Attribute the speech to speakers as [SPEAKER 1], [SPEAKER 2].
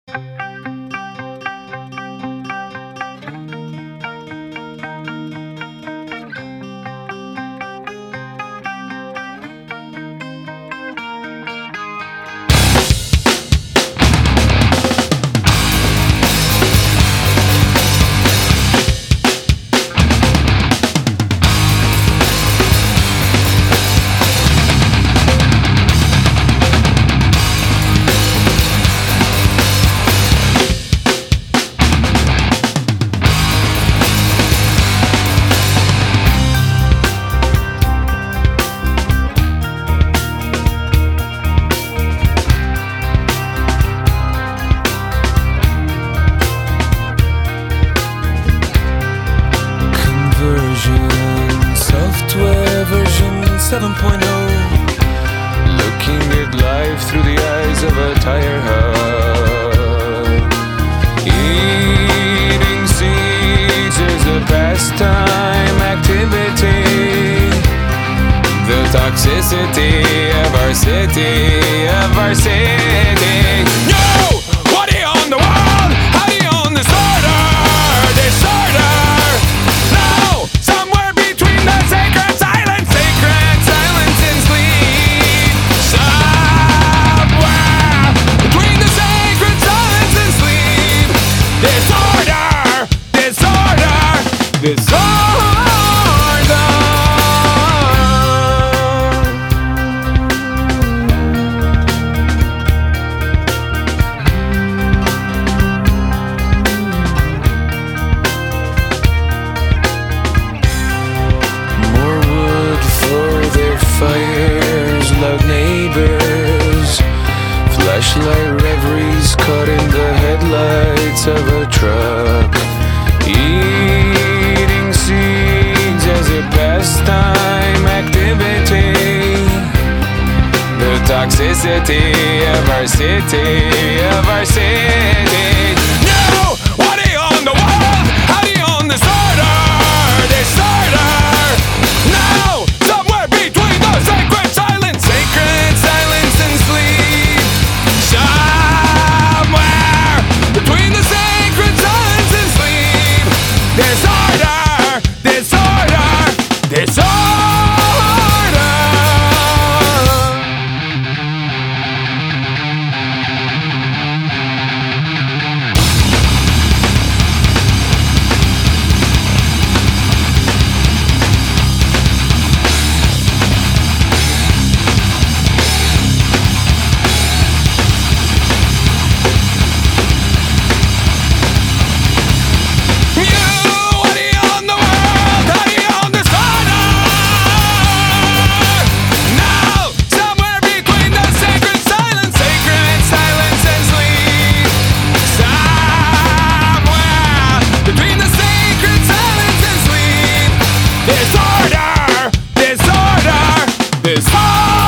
[SPEAKER 1] Software version 7.0. Looking at life through the eyes of a tire hub. Eating seeds is a pastime activity. The toxicity of our city, No! What do you own the world? How do you own disorder? No! Somewhere between the sacred silence and sleep. Somewhere between the sacred silence and sleep. Disorder. Fires, loud neighbors, flashlight reveries caught in the headlights of a truck. Eating seeds as a pastime activity. The toxicity of our city, No! What do you own the world? How do you own disorder? No! Somewhere between the sacred silence and sleep. Somewhere between the sacred silence and sleep. Disorder. Disorder.